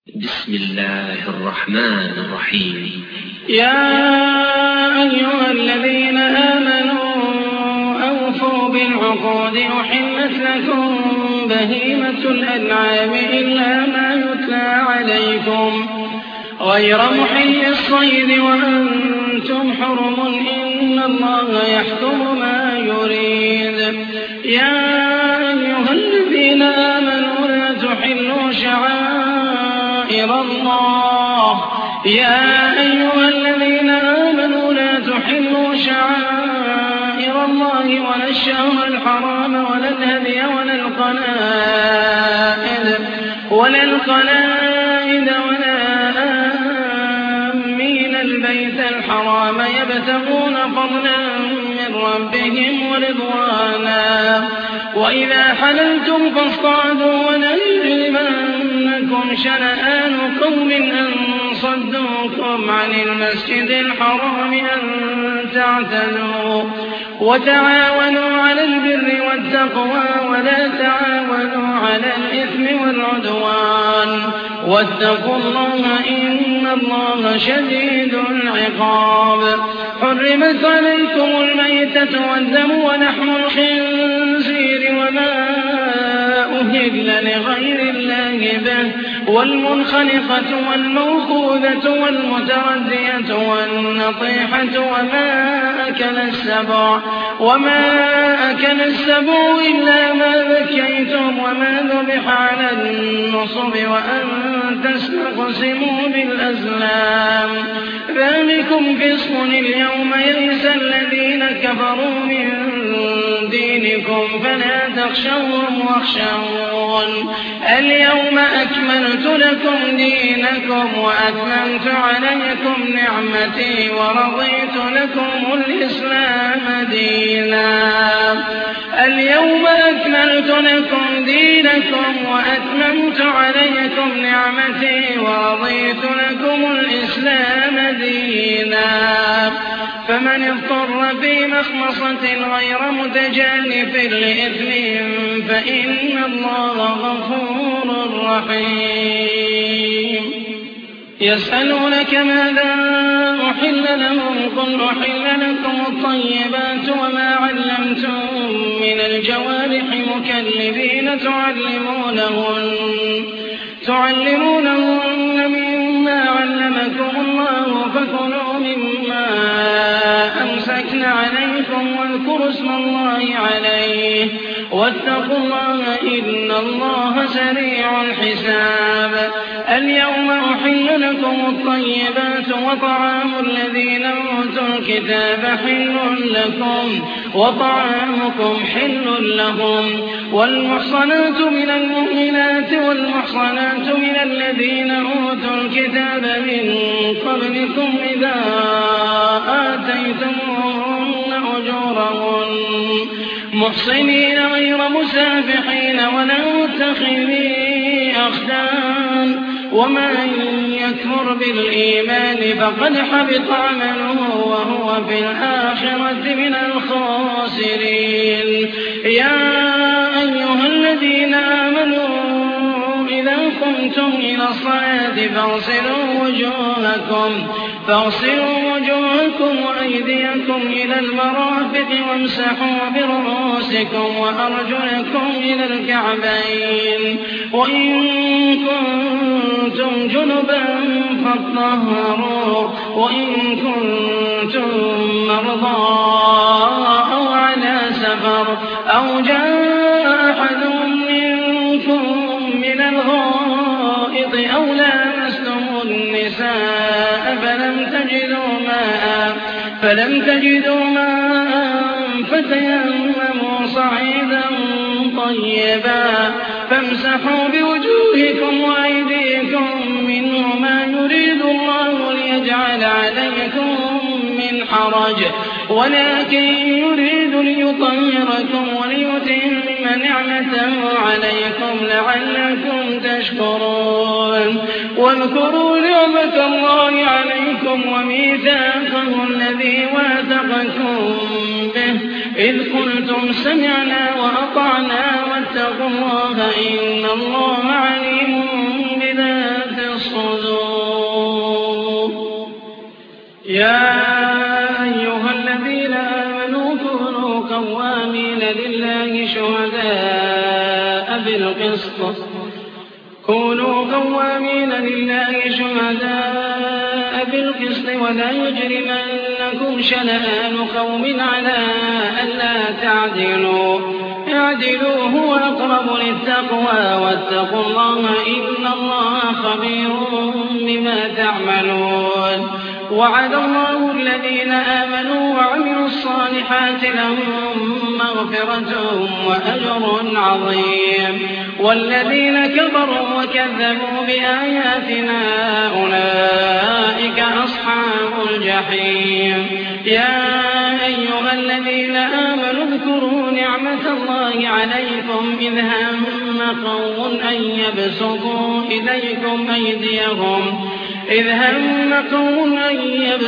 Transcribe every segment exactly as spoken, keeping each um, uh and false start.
بسم الله الرحمن الرحيم. يا أيها الذين آمنوا أوفوا بالعقود أحلت لكم بهيمة الأنعام إلا ما يتلى عليكم غير محل الصيد وأنتم حرم إن الله يحكم ما يريد. يا أيها الذين آمنوا لا تحلوا شعائر الله يا أيها الذين آمنوا لا تحلوا شعائر الله ولا الشهر الحرام ولا الهدي ولا القلائد ولا القلائد ولا آمين البيت الحرام يبتغون فضلا من ربهم ورضوانا وإذا حللتم فاصطادوا ولا يجرمنكم شنآن قوم أن صدوكم عن المسجد الحرام أن تعتدوا وتعاونوا على البر والتقوى ولا تعاونوا على الإثم والعدوان واتقوا الله إن الله شديد العقاب. حرمت عليكم الميتة والدم ولحم الخنزير وما أهل لغير الله به والمنخنقة والموقوذة والمتردية والنطيحة وما أكل السبع وما أكل السبع إلا ما ذكيتم وما ذبح على النصب وأن تستقسموا بالأزلام ذلكم فسق. اليوم يئس الذين كفروا من دينكم فلا تخشوهم واخشون. اليوم أكملت لكم دينكم وأتممت عليكم نعمتي ورضيت لكم الإسلام دينا. اليوم أكملت لكم دينكم وأتممت عليكم نعمتي ورضيت لكم الإسلام دينا. فمن اضطر في مخمصة غير متجانف لإثم فإن الله غفور رحيم. يسألونك ماذا أحل لهم قل أحل لكم الطيبات وما علمتم من الجوارح مكلبين تعلمونهن تعلمونهن مما علمكم الله فكلوا مما أمسكن عليكم واذكروا اسم الله عليه واتقوا الله إن الله سريع الحساب. اليوم أحل لكم الطيبات وطعام الذين أوتوا الكتاب حل لكم وطعامكم حل لهم والمحصنات من المؤمنات والمحصنات من الذين أوتوا الكتاب من قبلكم إذا آتيتموهن أجورهن محصنين غير مسافحين ولا متخذي أخدان ومن يكفر بالإيمان فقد حبط عمله وهو في الآخرة من الخاسرين. يا أيها الذين آمنوا إذا قمتم إلى الصلاة فاغسلوا وجوهكم فاغسلوا وجوهكم وأيديكم إلى المرافق وامسحوا برؤوسكم وأرجلكم إلى الكعبين وإن كنتم جنبا فاطهروا وإن كنتم مرضى أو على سفر أو جاء أحد منكم من الغائط أو لامستم النساء فلم تجدوا ماء فلم تجدوا ماء فتيمموا صعيدا طيبا فامسحوا بوجوهكم وأيديكم منه ما يريد الله ليجعل عليكم من حرج ولكن يريد ليطهركم وليتم نعمته عليكم لعلكم تشكرون. واذكروا نعمة الله عليكم وميثاقه الذي واثقكم به إذ قلتم سمعنا وأطعنا واتقوا الله إن الله عليم بذات الصدور يا أيها الذين آمنوا كونوا قوامين لله شهداء بالقسط كونوا قوامين لله شهداء بالقسط ولا يجرمنكم شنآن قوم على ألا تعدلوا اعدلوا هو أقرب للتقوى واتقوا الله إن الله خبير بما تعملون وعد الله الذين آمنوا وعملوا الصالحات لهم مغفرة وأجر عظيم والذين كفروا وكذبوا بآياتنا أولئك أصحاب الجحيم يا أيها الذين آمنوا اذكروا نعمة الله عليكم إذ هم قوم أن يبسطوا إليكم أيديهم إذ هم قوم أن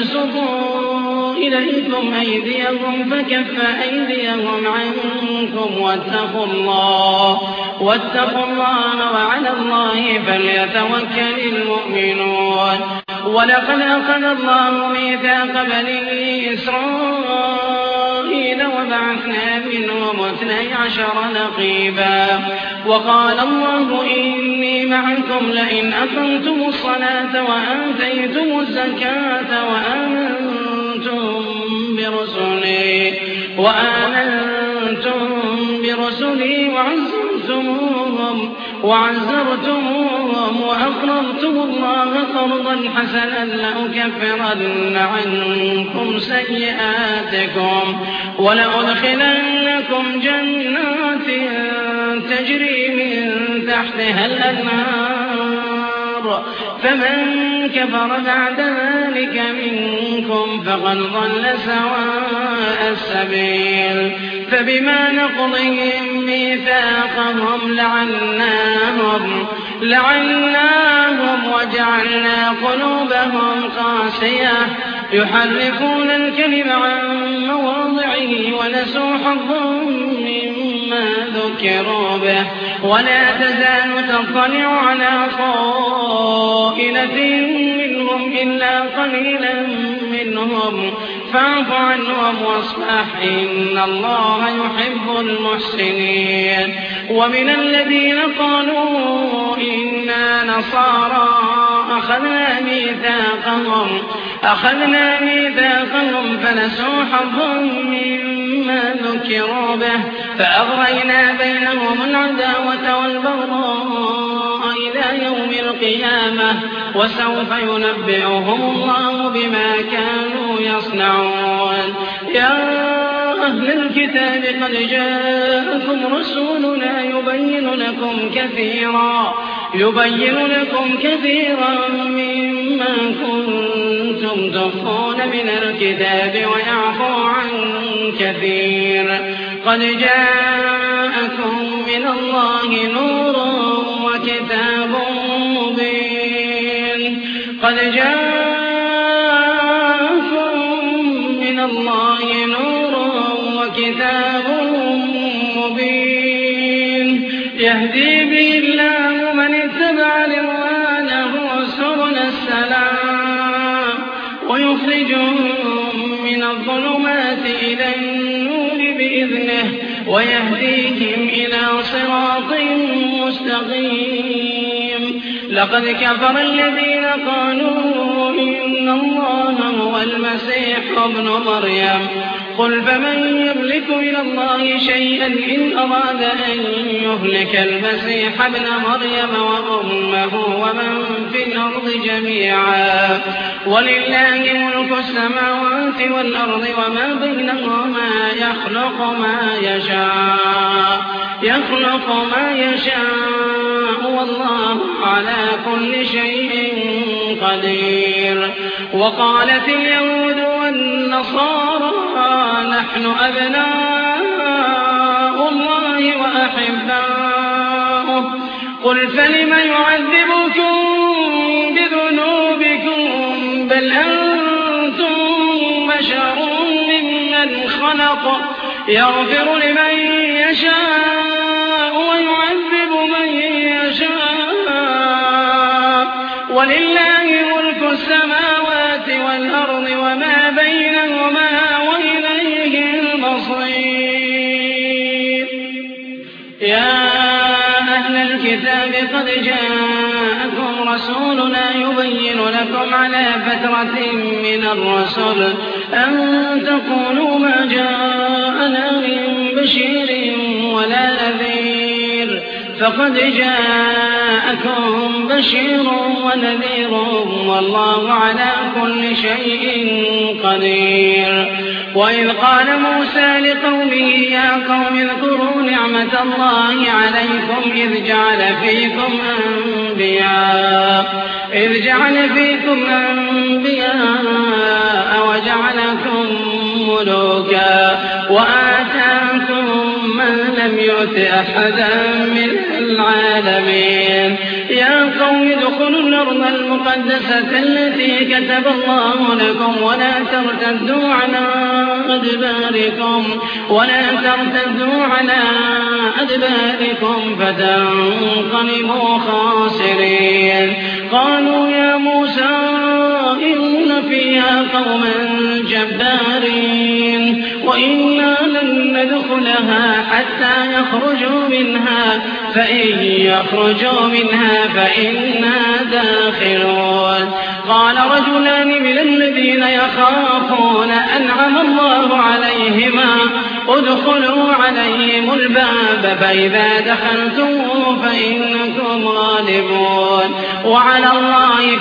يبسطوا إليكم أيديهم فكف أيديهم عنكم واتقوا الله واتقوا الله وعلى الله فليتوكل المؤمنون ولقد أخذ الله ميثاق بني إسرائيل وبعثنا منهم اثني عشر نقيبا وقال الله إني معكم لئن أقمتم الصلاة وآتيتم الزكاة وآمنتم برسلي وآمنتم برسلي وعزرتموهم وعزرتموهم وأقرضتم الله قرضا حسنا لأكفرن عنكم سيئاتكم ولأدخلنكم جنات تجري من تحتها الأنهار فمن كفر بعد ذلك منكم فقد ضل سواء السبيل فبما نقضهم ميثاقهم لعناهم لعناهم وجعلنا قلوبهم قاسية يحرفون الكلم عن مواضعه ونسوا حظهم مما ذكروا به ولا تزال تطلع على خائنة منهم إلا قليلا منهم فاعف عنهم واصفح إن الله يحب المحسنين ومن الذين قالوا إنا نصارى أخذنا ميثاقهم أخذنا ميثاقهم فنسوا حظهم مما ذكروا به فأغرينا بينهم العداوة والبغضاء إلى يوم القيامة وسوف ينبئهم الله بما كانوا يصنعون يا أهل الكتاب قد جاءكم رسولنا يبين لكم كثيرا يبين لكم كثيرا مما كنتم تخفون من الكتاب ويعفو عن كثير قد جاءكم من الله نور وكتاب مبين قد جاءكم من الله نور وكتاب مبين يهدي به الله من اتبع رضوانه سبل السلام ويخرجهم من الظلمات إلى النور بإذنه ويهديهم إلى صراط مستقيم لقد كفر الذين قالوا إن الله هو المسيح ابن مريم قل فمن يملك من الله شيئا إن أراد أن يهلك المسيح ابن مريم وأمه ومن في الأرض جميعا ولله ملك السماوات والأرض وما بينهما يخلق ما يشاء يخلق ما يشاء والله على كل شيء قدير وقالت اليهود والنصارى نحن أبناء الله وأحباؤه قل فلم يعذبكم بذنوبكم بل أنتم بشر ممن خلق يغفر لمن يشاء ويعذب من يشاء وَلِلَّهِ مُلْكُ السَّمَاوَاتِ وَالْأَرْضِ وَمَا بَيْنَهُمَا وَإِلَيْهِ الْمَصِيرُ يَا أَهْلَ الْكِتَابِ قَدْ جَاءَكُمْ رَسُولُنَا يُبَيِّنُ لَكُمْ عَلَىٰ فَتْرَةٍ مِّنَ الرُّسُلِ أَن تَقُولُوا مَا جَاءَنَا مِن بَشِيرٍ وَلَا نَذِيرٍ فَقَدْ جَاءَكُم بَشِيرٌ وَنَذِيرٌ وَاللَّهُ عَلَىٰ كُلِّ شَيْءٍ قَدِيرٌ وَإِذْ قَالَ مُوسَىٰ لِقَوْمِهِ يَا قَوْمِ اذْكُرُوا نِعْمَةَ اللَّهِ عَلَيْكُمْ إِذْ جَعَلَ فِيكُمْ أَنبِيَاءَ إِذْ جَعَلَ فِيكُمْ أَنبِيَاءَ وَجَعَلَكُم مُّلُوكًا وَآتَاكُم مَّا لَمْ يُؤْتِ أَحَدًا مِّنَ الْعَالَمِينَ يَا قَوْمِ ادْخُلُوا الْأَرْضَ الْمُقَدَّسَةَ الَّتِي كَتَبَ اللَّهُ لَكُمْ وَلَا تَرْتَدُّوا عَلَىٰ أَدْبَارِكُمْ وَلَا تَرْتَدُّوا عَلَىٰ أَدْبَارِكُمْ فَتَنقَلِبُوا خَاسِرِينَ قَالُوا يَا مُوسَىٰ إِنَّ فِيهَا قَوْمًا جَبَّارِينَ وَإِنَّا لَن نَّدْخُلَهَا حَتَّىٰ يَخْرُجُوا مِنْهَا فَإِن يَخْرُجُوا مِنْهَا فَإِنَّا دَاخِلُونَ قَالَ رَجُلَانِ مِنَ الَّذِينَ يَخَافُونَ أَنْعَمَ اللَّهُ عَلَيْهِمَا ادْخُلُوا عَلَيْهِمُ الْبَابَ فَإِذَا دَخَلْتُمُوهُ فَإِنَّكُمْ غَالِبُونَ وَعَلَى اللَّهِ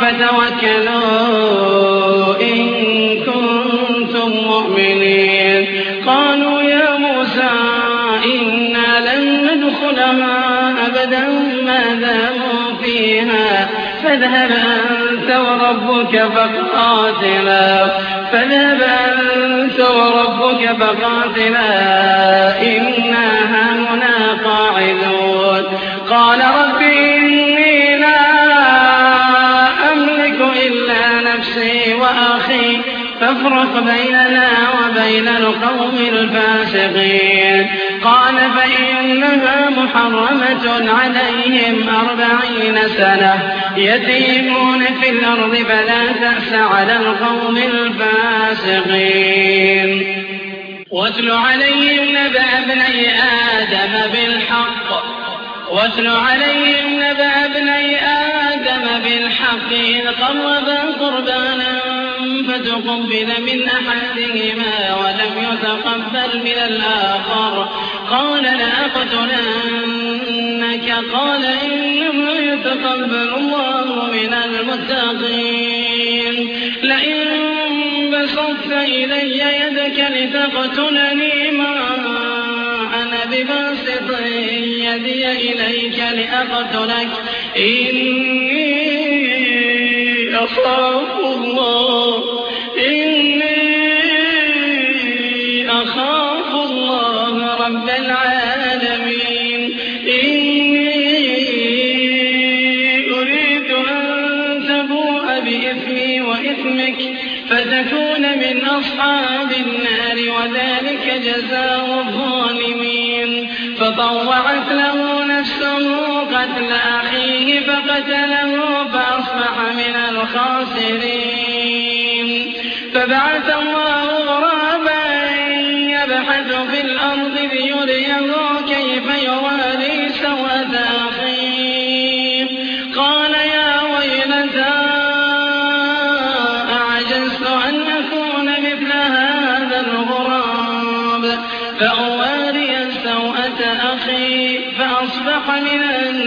فَتَوَكَّلُوا إِن كُنتُم مُّؤْمِنِينَ قَالُوا يَا مُوسَىٰ إِنَّا لَن نَّدْخُلَهَا أَبَدًا مَّا دَامُوا فِيهَا فاذهب أنت وربك فقاتلا فاذهب أنت وربك فقاتلا إنا هاهنا قاعدون قال رب إني لا أملك إلا نفسي وأخي فافرق بيننا وبين القوم الفاسقين قال فإنها محرمة عليهم أربعين سنة يتيمون في الأرض فلا تأس على القوم الفاسقين واتل عليهم نبأ ابني آدم بالحق واتل عليهم نبأ ابني آدم بالحق إذ قربا قربانا فتقبل من أحدهما ولم يتقبل من الآخر قال لأقتلنك قال إنما يتقبل الله من المتقين لئن بسطت إلي يدك لتقتلني ما أنا بباسط يدي إليك لأقتلك إني أخاف الله إني أخاف الله رب العالمين إني أريد أن تبوء بإثمي وإثمك فتكون من أصحاب النار وذلك جزاء الظالمين فطوعت له نفسه قتل أخيه فقتله فأصبح من الخاسرين فبعث الله غرابا يبحث في الأرض ليريه كيف يواري سوءة أخيه قال يا ويلتى أعجزت أن أكون مثل هذا الغراب فأواري سوءة أخي فأصبح من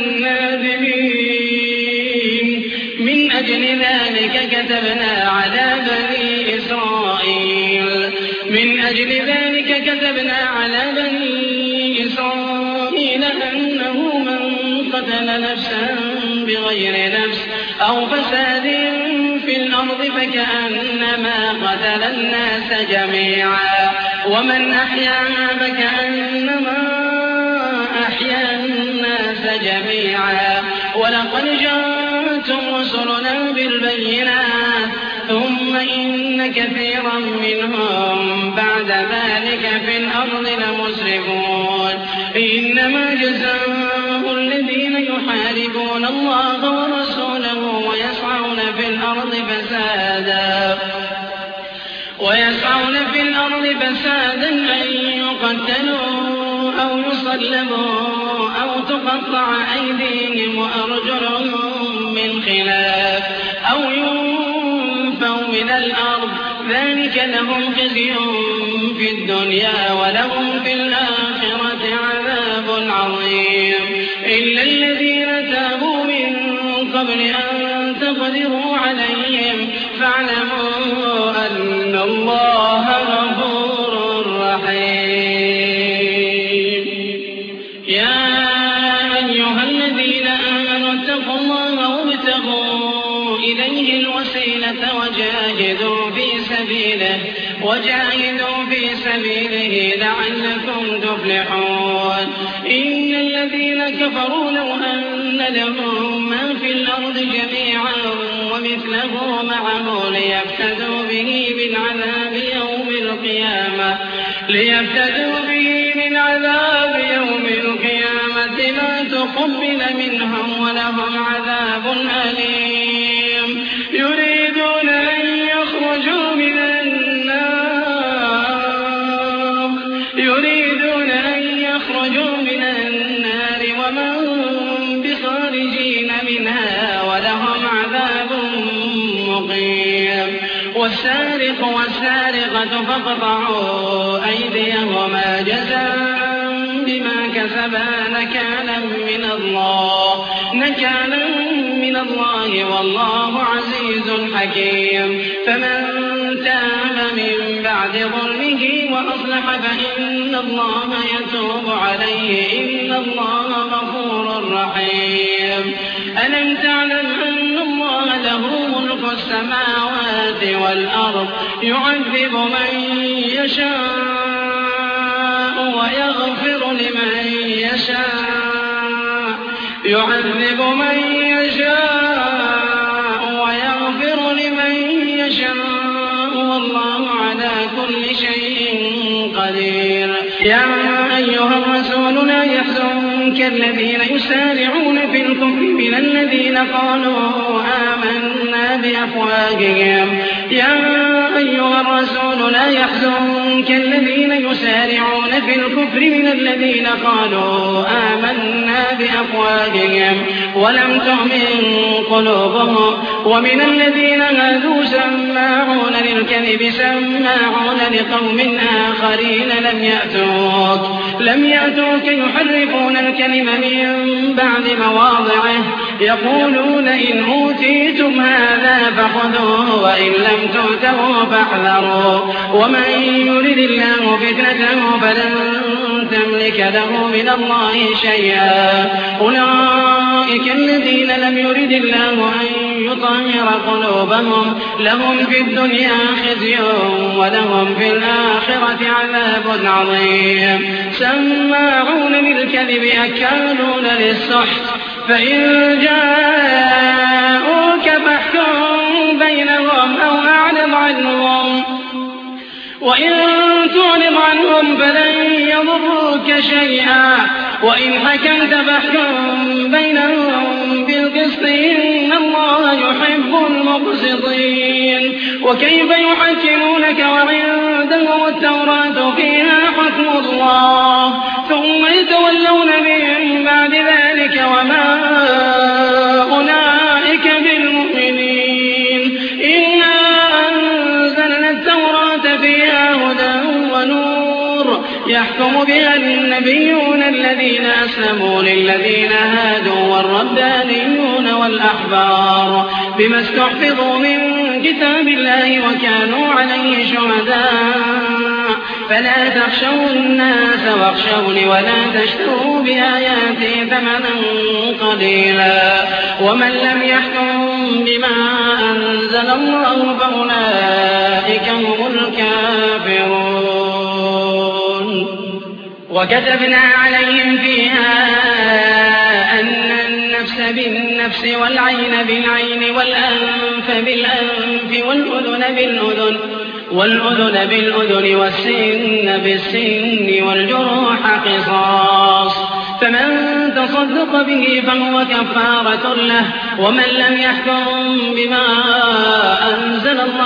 النادمين من أجل ذلك كتبنا على بني إسرائيل من أجل ذلك كتبنا على بني إسرائيل أنه من قتل نفسا بغير نفس أو فساد في الأرض فكأنما قتل الناس جميعا ومن أحياها فكأنما أحيا الناس جميعا ولقد جاءتهم رسلنا بالبينات ثم إن كثيرا منهم بعد ذلك في الأرض لمسرفون إنما جزاء الذين يحاربون الله ورسوله ويسعون في الأرض فسادا ويسعون في الأرض فسادا أن يقتلوا أو يصلبوا أو تقطع أيديهم وأرجلهم من خلاف أو ينفوا من الأرض ذلك لهم خزي في الدنيا ولهم في الآخرة عذاب عظيم إلا الذين تابوا من قبل أن تقدروا عليهم فاعلموا أن الله غفور رحيم. يا أيها الذين آمنوا اتقوا الله وابتغوا إليه الوسيلة وجاهدوا في سبيله وجاهدوا في سبيله لعلكم تفلحون. إن الذين كفروا لو أن لهم ما في الأرض جميعا ومثله معه ليفتدوا به من عذاب يوم القيامة ليفتدوا به من عذاب يوم القيامة ما تقبل منهم ولهم عذاب أليم. يريدون أن يخرجوا من النار يريدون أن يخرجوا من النار وما هم بخارجين منها ولهم عذاب مقيم. والسارق والسارقة فاقطعوا أيديهما جزاء بما كسبا نكالا من الله نكالا من الله والله عزيز حكيم. فمن تاب من بعد ظلمه وأصلح فإن الله يتوب عليه إن الله غفور رحيم. ألم تعلم أن الله له ملك السماوات والأرض يعذب من يشاء ويغفر لمن يشاء يعذب من يشاء ويغفر لمن يشاء والله على كل شيء قدير. يا أيها الرسول لا يحزنك الذين يسارعون في الكفر من الذين قالوا آمنا بأفواههم يا أيها الرسول لا يحزنك الذين يسارعون في الكفر من الذين قالوا آمنا بأفواههم ولم تؤمن قلوبهم ومن الذين هادوا سماعون للكذب سماعون لقوم آخرين لم يأتوك لم يأتوك يحرفون الكلم من بعد مواضعه يقولون إن أوتيتم هذا فخذوه وإن لم تؤتوه فاحذروا ومن يرد الله فتنته فلن تملك له من الله شيئا. أولئك الذين لم يرد الله أن يطهر قلوبهم لهم في الدنيا خزي ولهم في الآخرة عذاب عظيم. سماعون للكذب أكالون للسحت فإن جاءوك فاحكم بينهم أو أعرض عنهم وإن تعرض عنهم فلن يضروك شيئا وإن حكمت فاحكم بينهم بالقسط إن الله يحب المقسطين. وكيف يحكمونك وعندهم التوراة فيها حكم الله ثم يتولون من بعد ذلك وما أولئك بالمؤمنين. إنا أنزلنا التوراة فيها هدى ونور يحكم بها النبيون الذين أسلموا للذين هادوا والربانيون والأحبار بما استحفظوا من كتاب الله وكانوا عليه شهداء فلا تخشوا الناس واخشوني ولا تشتروا بآياتي ثمنا قليلا ومن لم يحكم بما أنزل الله فأولئك هم الكافرون. وكتبنا عليهم فيها أن النفس بالنفس والعين بالعين والأنف بالأنف والأذن بالأذن والأذن بالأذن والسن بالسن والجروح قصاص فمن تصدق به فهو كفارة له ومن لم يحكم بما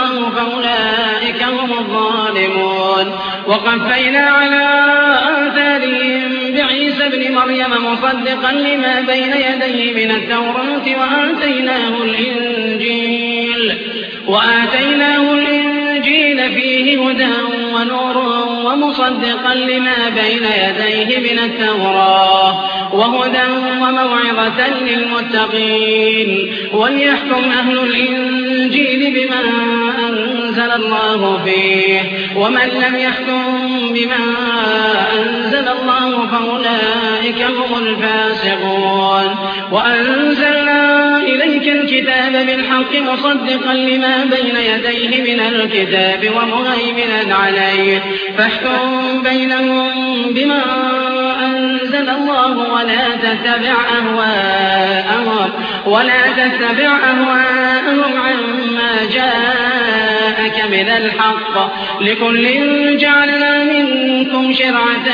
الله فأولئك هم الظالمون. وقفينا على آثارهم بعيسى ابن مريم مصدقا لما بين يديه من التوراة وآتيناه الإنجيل وآتيناه الإنجيل فيه هدى ونور ومصدقا لما بين يديه من التوراة وهدى وموعظة للمتقين. وليحكم أهل الإنجيل بما أنزل الله فيه ومن لم يحكم بما أنزل الله فأولئك هم الفاسقون. وأنزلنا إليك الكتاب بالحق مصدقا لما بين يديه من الكتاب ومهيمنا عليه فاحكم بينهم بما أنزل الله ولا تتبع أهواءهم ولا تتبع أهواءهم عما جاءك من الحق لكل جعلنا منكم شرعة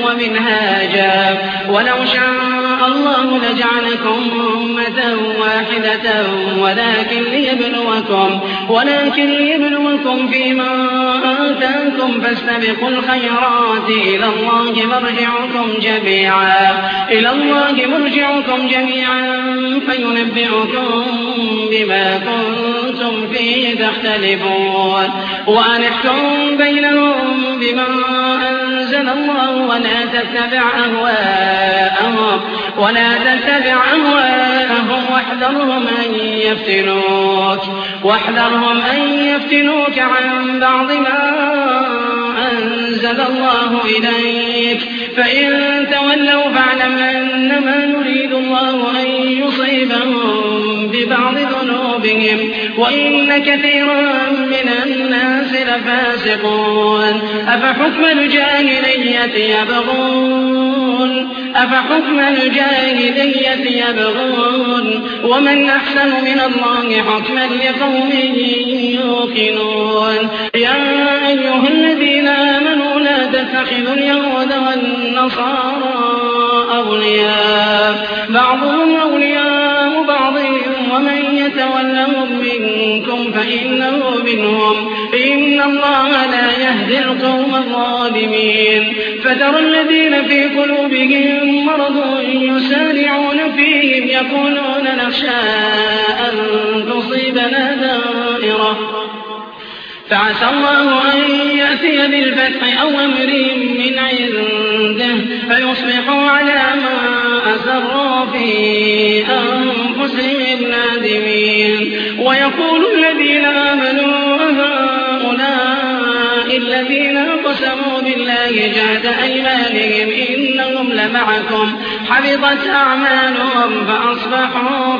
ومنهاجا ولو شاء الله لجعلكم أمة واحدة ولكن ليبلوكم ولكن ليبلوكم فيما آتاكم فاستبقوا الخيرات إلى الله مرجعكم جميعا إلى الله مرجعكم جميعا فينبئكم بما كنتم فيه تختلفون. وأن احكم بينهم بما أنزل الله ولا تتبع أهواءهم ولا تتبع أهواءهم واحذرهم أن يفتنوك واحذرهم أن يفتنوك عن بعض ما أنزل الله إليك فإن تولوا فاعلم أنما يريد الله أن يصيبهم ببعض ذنوبهم وإن كثيرا من الناس لفاسقون. أفحكم الجاهلية يبغون أفحكم الجاهلية يبغون ومن أحسن من الله حكما لقوم يوقنون. يا أيها الذين آمنوا لا تتخذوا اليهود والنصارى أولياء بعضهم أولياء بعض ومن يتولهم منكم فإنه منهم إن الله لا يهدي القوم الظالمين. فترى الذين في قلوبهم مرض يسارعون فيهم يقولون نخشى أن تصيبنا دائرة فعسى الله أن يأتي بالفتح أو أمر من عنده فيصبحوا على ما أسروا في أنفسهم نادمين. ويقول الذين آمنوا هؤلاء الذين أقسموا بالله جهد أيمانهم إنهم لمعكم حبطت أعمالهم فأصبحوا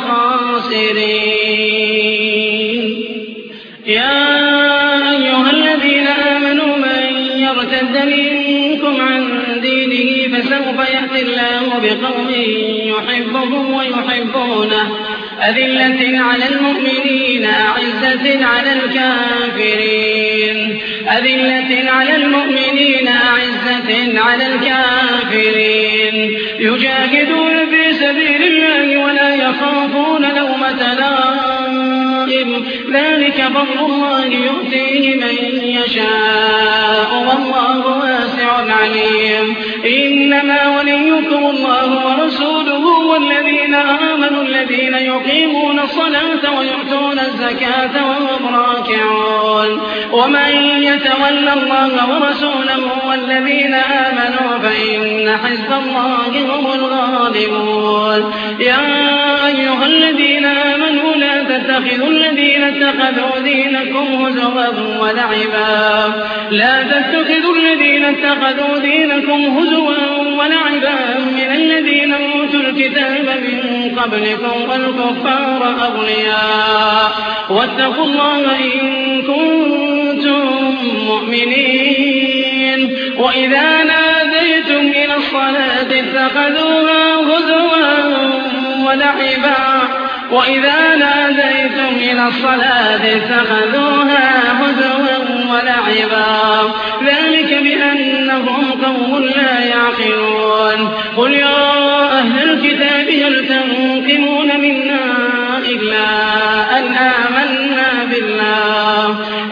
خاسرين. يا أيها الذين آمنوا من يرتد منكم عن دينه فسوف يأتي الله بقوم يحبهم ويحبونه أذلة على المؤمنين أعزة على الكافرين أذلة على المؤمنين أعزة على الكافرين يجاهدون في سبيل الله ولا يخافون لومة لائم ذلك فضل الله يؤتيه من يشاء والله واسع عليم. إنما وليكم الله ورسوله والذين آمنوا الذين يقيمون الصلاة ويؤتون الزكاة وهم راكعون. ومن يتول الله ورسوله والذين آمنوا فإن حزب الله هم الغالبون. يا أيها الذين آمنوا لا تتخذوا الذين اتخذوا دينكم هزوا ولعبا لا تتخذوا الذين اتخذوا دينكم هزوا ولعبا من الذين أوتوا الكتاب من قبلكم والكفار أولياء واتقوا الله إن كنتم مؤمنين. وإذا ناديتم إلى الصلاة اتخذوها هزوا ولعبا وإذا ناديتم إلى الصلاة اتخذوها هزوا ولعبا ذلك بأنهم قوم لا يعقلون. قل يا أهل الكتاب هل تنقمون منا إلا أن آمنا بالله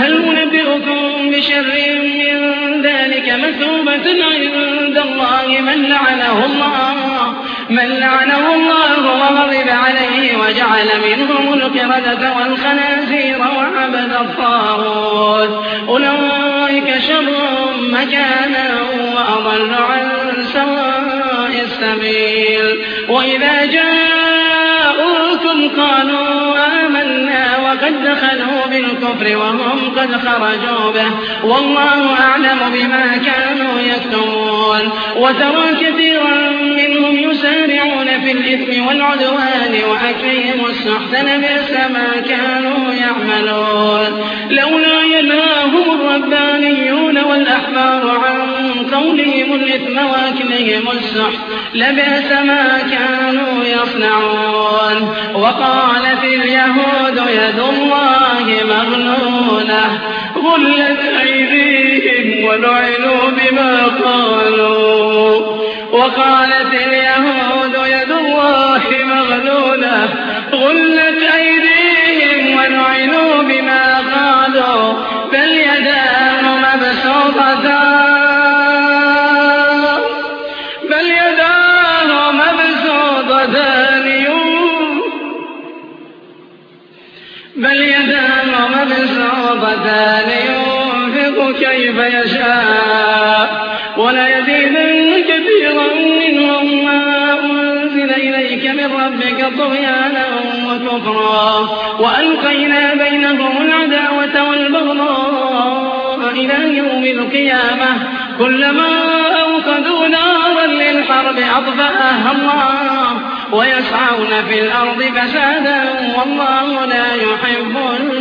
هل أنبئكم بشر من ذلك مثوبة عند الله من لعنه الله من لعنه الله وغضب عليه وجعل منهم القردة والخنازير وعبد الطاغوت أولئك شر مكانا وأضل عن سواء السبيل وإذا جاءوكم قالوا آمنا وقد دخلوا بالكفر وهم قد خرجوا به والله أعلم بما كانوا يكتمون وترى كثيرا منهم يسارعون في الإثم والعدوان وأكلهم السحت لبئس ما كانوا يعملون لولا ينهاهم الربانيون والأحبار عن قولهم الإثم وأكلهم السحت لبئس ما كانوا يصنعون وقالت اليهود يد الله مغلولة غلت أيديهم ولعنوا بما قالوا وقالت اليهود يد الله مغلولة غلت أيديهم ولعنوا بما قالوا بل يداه مبسوطتان بل يداه مبسوطتان بل يداه مبسوطتان ينفق كيف يشاء وليزيدن كثيرا منهم ما أنزل إليك من ربك طغيانا وكفرا وألقينا بينهم العداوة والبغضاء إلى يوم القيامة كلما أوقدوا نارا للحرب أطفأها الله ويسعون في الأرض فسادا والله لا يحب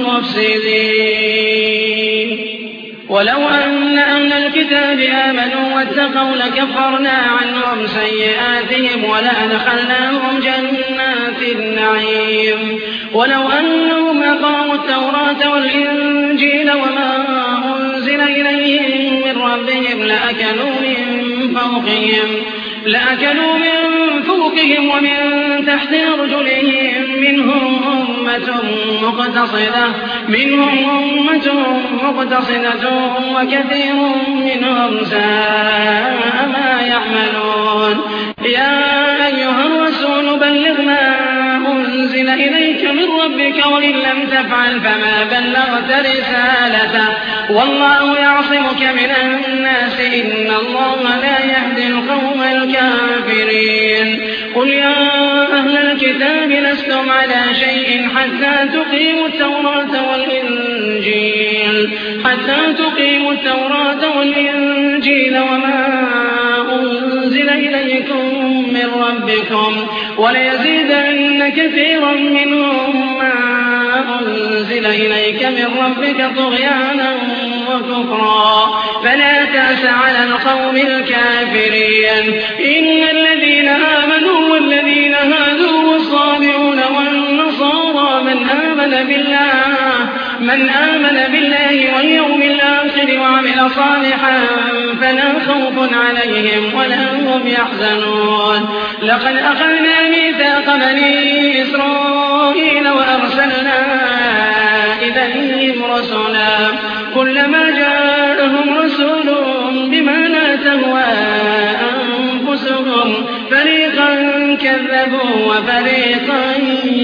المفسدين ولو أن أهل الكتاب آمنوا واتقوا لكفرنا عنهم سيئاتهم ولأدخلناهم جنات النعيم ولو أنهم أقاموا التوراة والإنجيل وما أنزل إليهم من ربهم لأكلوا من فوقهم لأكلوا من فوقهم ومن تحت أرجلهم منهم أمة مقتصدة منهم أمة مقتصدة وكثير منهم ساء ما يعملون يا أيها الرسول بلغ ما أنزل إليك من ربك وإن لم تفعل فما بلغت رسالته والله يعصمك من الناس إن الله لا يهدي القوم الكافرين قل يا أهل الكتاب لستم على شيء حتى تقيموا التوراة والإنجيل حتى تقيموا التوراة والإنجيل وما أنزل إليكم من ربكم وليزيدن كثيرا منهم ما أنزل إليك من ربك طغيانا وكفرا فلا تأس على القوم الكافرين إن الذين آمنوا والذين هادوا والصابئون والنصارى من آمن بالله من آمن بالله واليوم الآخر وعمل صالحا فلا خوف عليهم ولا هم يحزنون لقد أخذنا ميثاق بني إسرائيل وأرسلنا إليهم رسلا كلما جاءهم رسول بما لا تهوى أنفسهم فريقا كذبوا وفريقا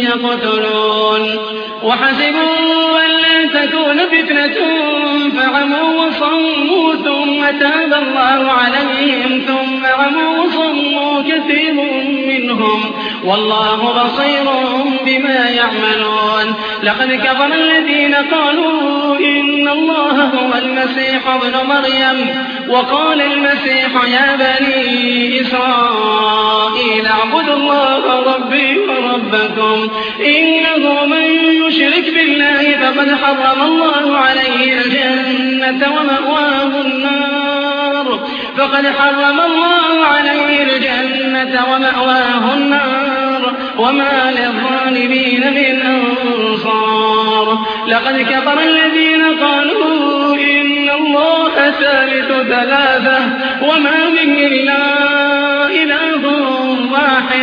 يقتلون وحسبوا أن لا تكون فتنة فعموا وصموا ثم تاب الله عليهم ثم عموا وصموا كثير منهم والله بصير بما يعملون لقد كفر الذين قالوا إن الله هو المسيح ابن مريم وقال المسيح يا بني إسرائيل اعبدوا الله ربي وربكم إنه من يشرك بالله فقد حرم الله عليه الجنة ومأواه النار فقد حرم الله عليه الجنة ومأواه النار وما للظالمين من أنصار لقد كفر الذين قالوا إن الله ثالث ثلاثة وما من إلا إله واحد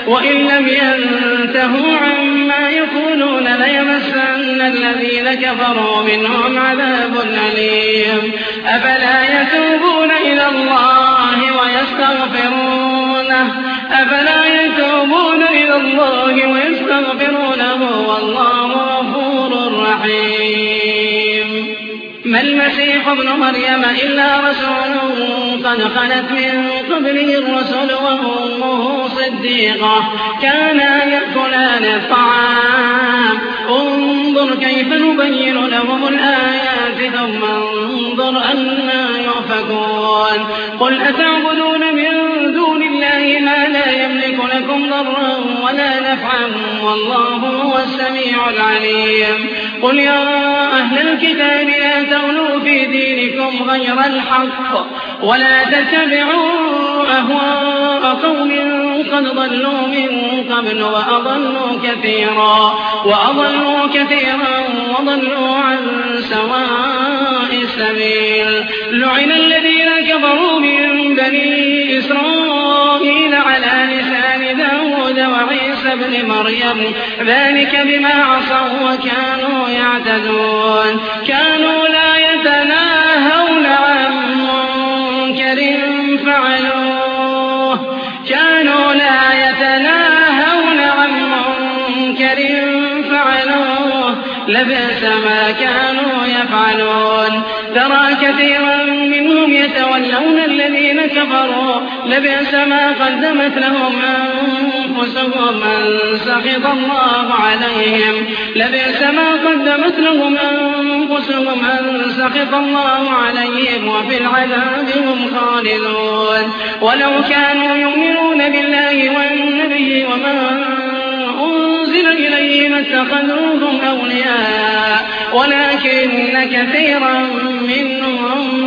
وإن لم ينتهوا عما يقولون ليمسن الذين كفروا منهم عذاب أليم أفلا يتوبون إلى الله ويستغفرونه أفلا يتوبون إلى الله ويستغفرونه والله غفور رحيم ما المسيح ابن مريم إلا رسول قد خلت من قبله الرسل وأمه صديقة كانا يأكلان الطعام انظر كيف نبين لهم الآيات ثم انظر أنا يؤفكون قل أتعبدون من دون الله ما لا يملك لكم ضرا ولا نفعا والله هو السميع العليم قل يا أهل الكتاب لا تغلوا في دينكم غير الحق ولا تتبعوا أهواء قوم قد ضلوا من قبل وأضلوا كثيرا وأضلوا كثيرا وضلوا عن سواء السبيل لعن الذين كفروا من بني إسرائيل على لسان داود وعيسى ابن مريم ذلك بما عصوا وكانوا يعتدون كانوا لا يتناهون عن منكر فعلوه كانوا لا يتناهون عن منكر فعلوه لبئس ما كانوا يفعلون ترى كثيرا منهم يتولون الذين كفروا لبئس ما قدمت لهم أنفسهم أن سخط الله عليهم لبئس ما قدمت لهم أنفسهم أن سخط الله عليهم وفي العذاب هم خالدون ولو كانوا يؤمنون بالله والنبي وما أنزل إليه ما اتخذوهم أولياء ولكن كثيرا منهم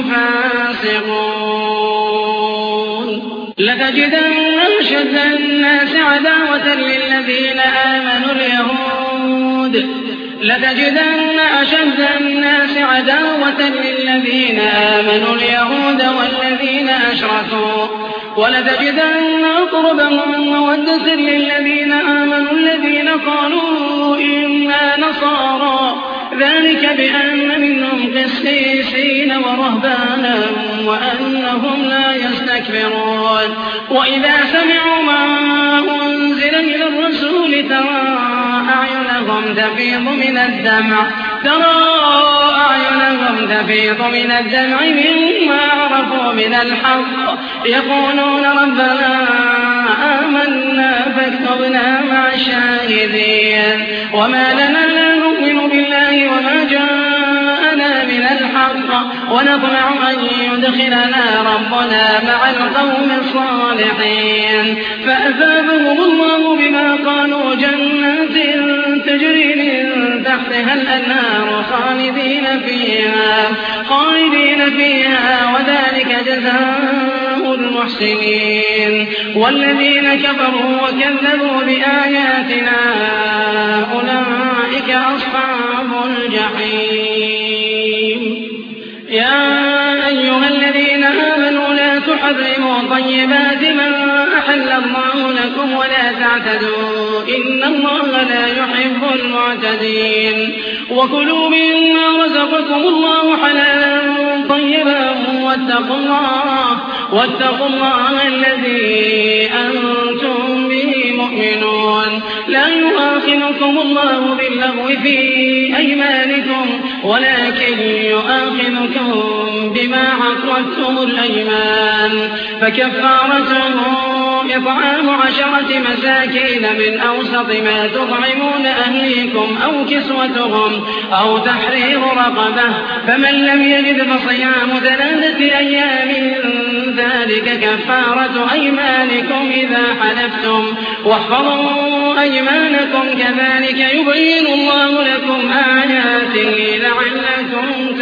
فاسقون لتجدن أشد الناس عداوة للذين آمنوا اليهود لتجدن أشد الناس عداوة للذين آمنوا اليهود والذين أشركوا ولتجدن أقربهم مودة للذين آمنوا الذين قالوا إنا نصارى ذلك بأن منهم قسيسين ورهبانا وأنهم لا يستكبرون وإذا سمعوا ما أنزل إلى الرسول ترى أعينهم تفيض من الدمع ترى أعينهم تفيض من الدمع مما عرفوا من الحق يقولون ربنا آمنا فاكتبنا مع الشاهدين وما لنا لا نؤمن بالله وما جاءنا من الحق ونطمع أن يدخلنا ربنا مع القوم الصالحين فأثابهم الله بما قالوا جنات تجري من تحتها الأنهار خالدين فيها خالدين فيها وذلك جزاء المحسنين والذين كفروا وكذبوا بآياتنا أولئك أصحاب الجحيم يا أيها الذين آمنوا لا تحرموا طيبات ما أحل الله لكم ولا تعتدوا إن الله لا يحب المعتدين وكلوا مما رزقكم الله حلالا طيبا واتقوا الله واتقوا الله الذي أنتم به مؤمنون لا يؤاخذكم الله باللغو في أيمانكم ولكن يؤاخذكم بما عقدتم الأيمان فكفارته إطعام عشرة مساكين من أوسط ما تطعمون أهليكم أو كسوتهم أو تحرير رقبة فمن لم يجد فصيام ثلاثة أيام ذلك كفارة أيمانكم إذا حلفتم واحفظوا أيمانكم كذلك يبين الله لكم آياته لعلكم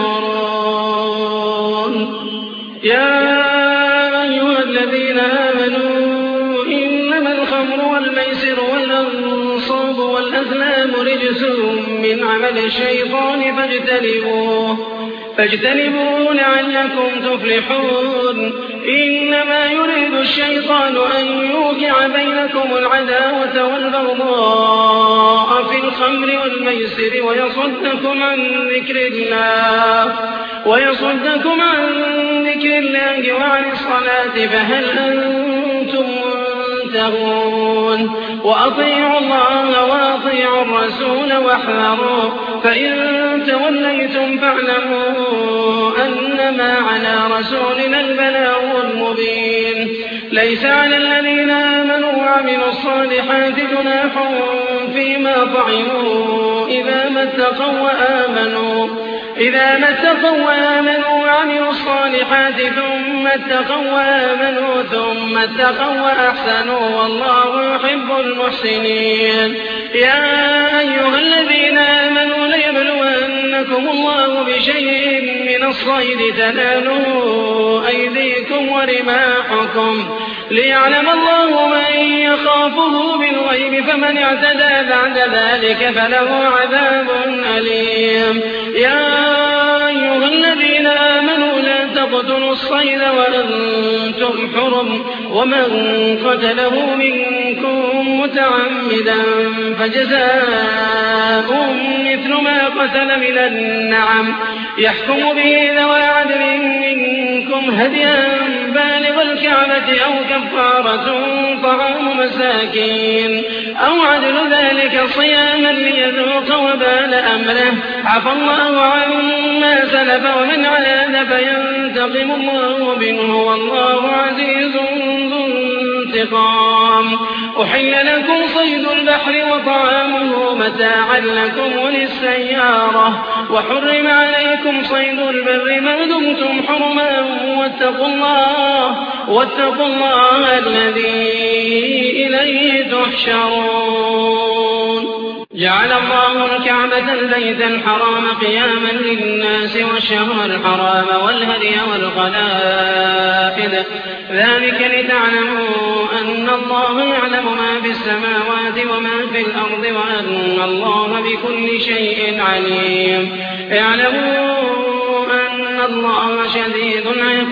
تشكرون يا أيها الذين آمنوا إنما الخمر والميسر والأنصاب والأزلام رجس من عمل الشيطان فاجتنبوه فاجتنبوه لعلكم تفلحون إنما يريد الشيطان أن يوقع بينكم العداوة والبغضاء في الخمر والميسر ويصدكم عن ذكر الله ويصدكم عن ذكر الله وعن الصلاة فهل أنتم منتهون وأطيعوا الله وأطيعوا الرسول واحذروا فإن توليتم فاعلموا أنما على رسولنا البلاغ المبين ليس على الذين آمنوا وعملوا الصالحات جناح فيما طعموا إذا ما اتقوا وآمنوا إذا ما اتقوا وآمنوا وعملوا الصالحات ثم اتقوا وآمنوا ثم اتقوا وأحسنوا والله يحب المحسنين يا أيها الذين آمنوا ليبلونكم الله بشيء من الصيد تناله أيديكم ورماحكم ليعلم الله من يخافه بالغيب فمن اعتدى بعد ذلك فله عذاب أليم يا أيها الذين آمنوا لا تقتلوا الصيد وأنتم حرم ومن قتله منكم متعمدا فجزاء مثل ما قتل من النعم يحكم به ذوى عدل منكم هديا بالغ الكعبة أو كفارة طعام مساكين أو عدل ذلك صياما ليذوق وبال أمره عفى الله عما سلف ومن عاد فينتقم الله منه والله عزيز ذو انتقام أحل لكم صيد البحر وطعامه متاعا لكم وللسيارة وحرم عليكم صيد البر ما دمتم حرما واتقوا الله واتقوا الله الذي إليه تحشرون جعل الله الكعبة البيت الحرام قياما للناس والشهر الحرام والهدي والقلائد ذلك لتعلموا أن الله يعلم ما في السماوات وما في الأرض وأن الله بكل شيء عليم اعلموا أن الله شديد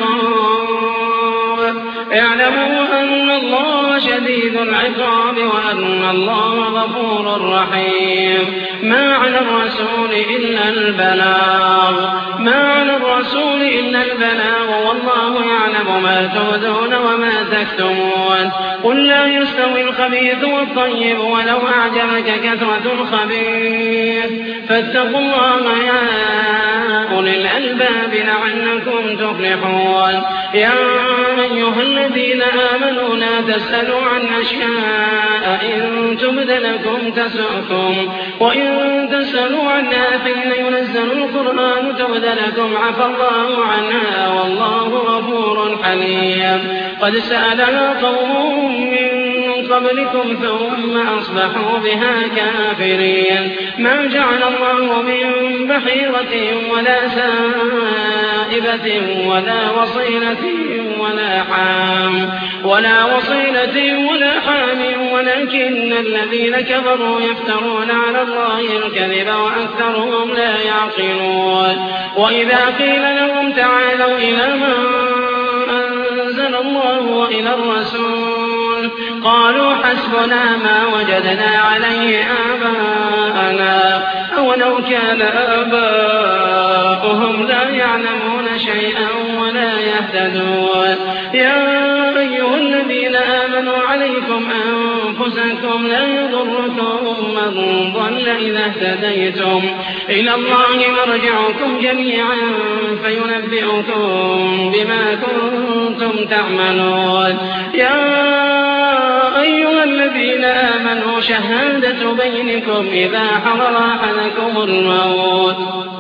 العقاب اعلموا أن الله شديد العقاب وأن الله غفور رحيم ما على الرسول إلا البلاغ ما على الرسول إلا البلاغ والله يعلم ما تبدون وما تكتمون قل لا يستوي الخبيث والطيب ولو أعجبك كثرة الخبيث فاتقوا الله يا أولي الألباب لعلكم تفلحون يا أيها الذين آمنوا لا تسألوا عن أشياء إن تبد لكم تسؤكم وإن تسألوا عنها حين ينزل القرآن تبد لكم عفى الله عنها والله غفور حليم قد سألها قوم من قبلكم ثم أصبحوا بها كافرين ما جعل الله من بحيرة ولا سائبة ولا وصيلة ولا حام ولا وصيلة ولا حام ولكن الذين كفروا يفترون على الله الكذب وأكثرهم لا يعقلون وإذا قيل لهم تعالوا إلى ما أنزل الله وإلى الرسول قالوا حسبنا ما وجدنا عليه آباءنا أولو كان آباؤهم لا يعلمون شيئا ولا يهتدون يا أيها الذين آمنوا عليكم أنفسكم لا يضركم من ضل إذا اهتديتم إلى الله مرجعكم جميعا فينبئكم بما كنتم تعملون يا أيها الذين آمنوا شهادة بينكم إذا حضر أحدكم الموت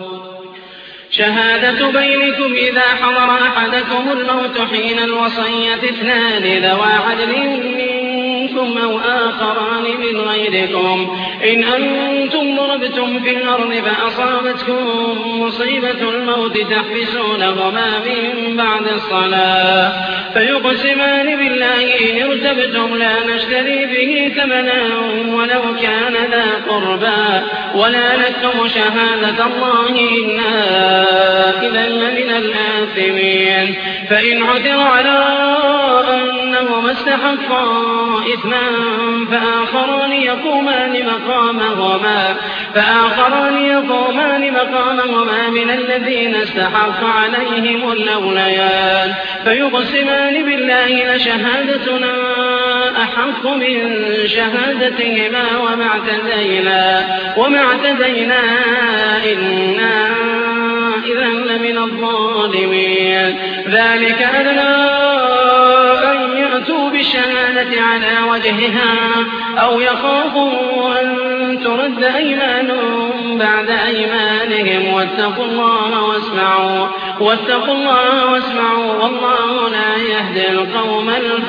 شهادة بينكم إذا حضر أحدكم الموت حين الوصية اثنان ذوى عدل منكم منكم أو آخران من غيركم إن أنتم ضربتم في الأرض فأصابتكم مصيبة الموت تحبسونهما من بعد الصلاة فيقسمان بالله إن ارتبتم لا نشتري به ثمنا ولو كان ذا قربى ولا نكتم شهادة الله إنا إذا لمن الآثمين فإن عثر على أنهما استحقا إثما فآخران يقومان مقامهما فآخران يقومان مقامهما من الذين استحق عليهم الأوليان فيقسمان بالله لشهادتنا أحق من شهادتهما وما اعتدينا وما اعتدينا إنا إذا لمن الظالمين ذلك أدنى أن يأتوا بالشهادة على وجهها أو يخافوا أن ترد أيمان بعد أيمانهم واتقوا الله واسمعوا واتقوا الله واسمعوا والله لا يهدي القوم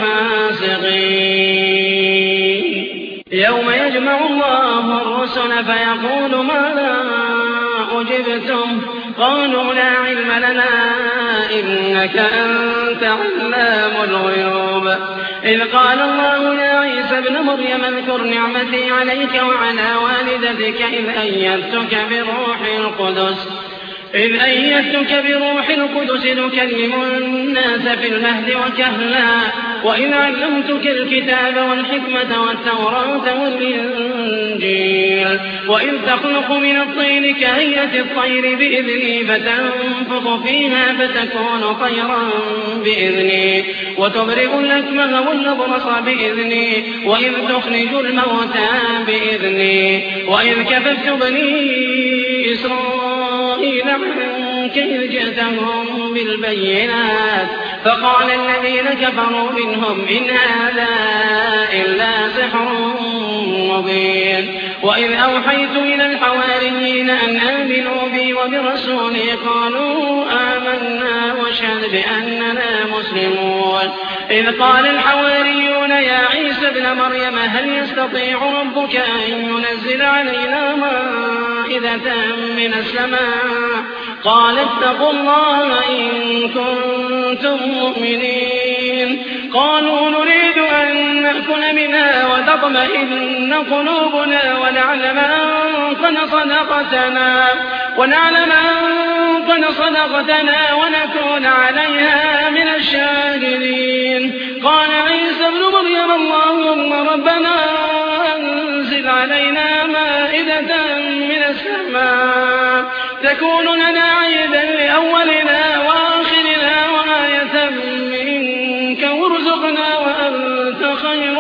الفاسقين يوم يجمع الله الرسل فيقول ماذا أجبتم قالوا لا علم لنا إنك أنت علام الغيوب إذ قال الله يا عيسى ابن مريم اذكر نعمتي عليك وعلى والدتك إذ أيدتك بروح القدس إذ أيدتك بروح القدس تكلم الناس في المهد وكهلا وإذ علمتك الكتاب والحكمة والتوراة والإنجيل وإذ تخلق من الطين كهيئة الطير بإذني فتنفخ فيها فتكون طيرا بإذني وتبرئ الأكمه والأبرص بإذني وإذ تخرج الموتى بإذني وإذ كففت بني إسرائيل عنك إذ جئتهم بالبينات فقال الذين كفروا منهم إن هذا إلا سحر مبين وإذ أوحيت إلى الحواريين أن آمنوا بي وبرسولي قالوا آمنا واشهد بأننا مسلمون إذ قال الحواريون يا عيسى ابن مريم هل يستطيع ربك أن ينزل علينا مائدة من السماء قال اتقوا الله إن كنتم مؤمنين قالوا نريد أن نأكل منها وتطمئن قلوبنا ونعلم أن قد صدقتنا ونعلم أن قد صدقتنا ونكون عليها من الشاهدين قال عيسى ابن مريم اللهم ربنا أنزل علينا مائدة من السماء تكون لنا عيدا لأولنا وآخرنا وآية منك وارزقنا وأنت خير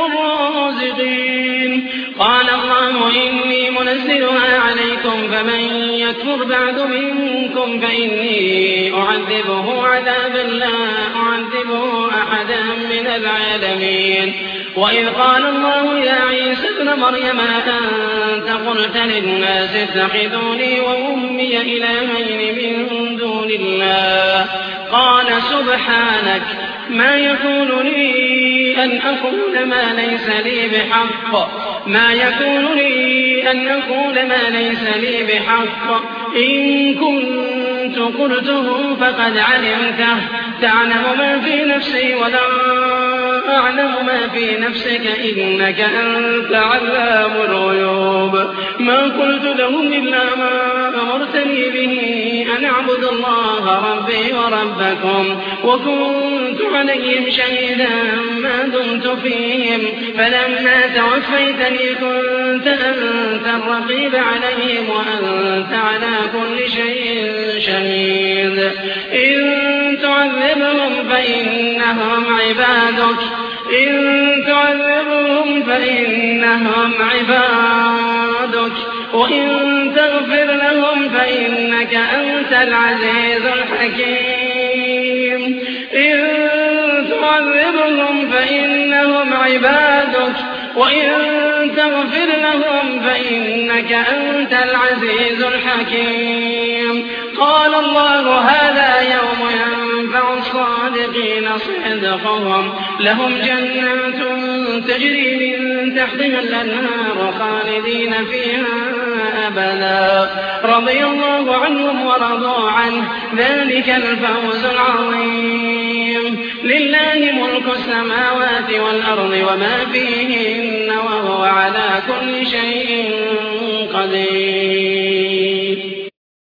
الرازقين قال الله إني منزلها عليكم فمن يكفر بعد منكم فإني أعذبه عذابا لا أعذبه أحدا من العالمين وإذ قال الله يا عيسى ابن مريم أنت قلت للناس اتخذوني وأمي إلهين من دون الله قال سبحانك ما يكون لي أن أقول ما ليس لي بحق ما يكون لي أن أقول ما ليس لي بحق إن كنت قلته فقد علمته تعلم ما في نفسي ولا أعلم ما في نفسك إنك أنت علام الغيوب ما قلت لهم إلا ما أمرتني به أن أعبد الله ربي وربكم وكنت عليهم شهيدا ما دمت فيهم فلما توفيتني كنت أنت الرقيب عليهم وأنت على كل شيء شهيد إن تعذبهم فإنهم عبادك إن تعذبهم فإنهم عبادك وإن تغفر لهم فإنك أنت العزيز الحكيم إن تعذبهم فإنهم عبادك وإن تغفر لهم فإنك أنت العزيز الحكيم قال الله هذا يوم ينفع الصادقين صدقهم لهم جنات تجري من تحتها الأنهار خالدين فيها أبدا رضي الله عنهم ورضوا عنه ذلك الفوز العظيم لله ملك السماوات والأرض وما فيهن وهو على كل شيء قدير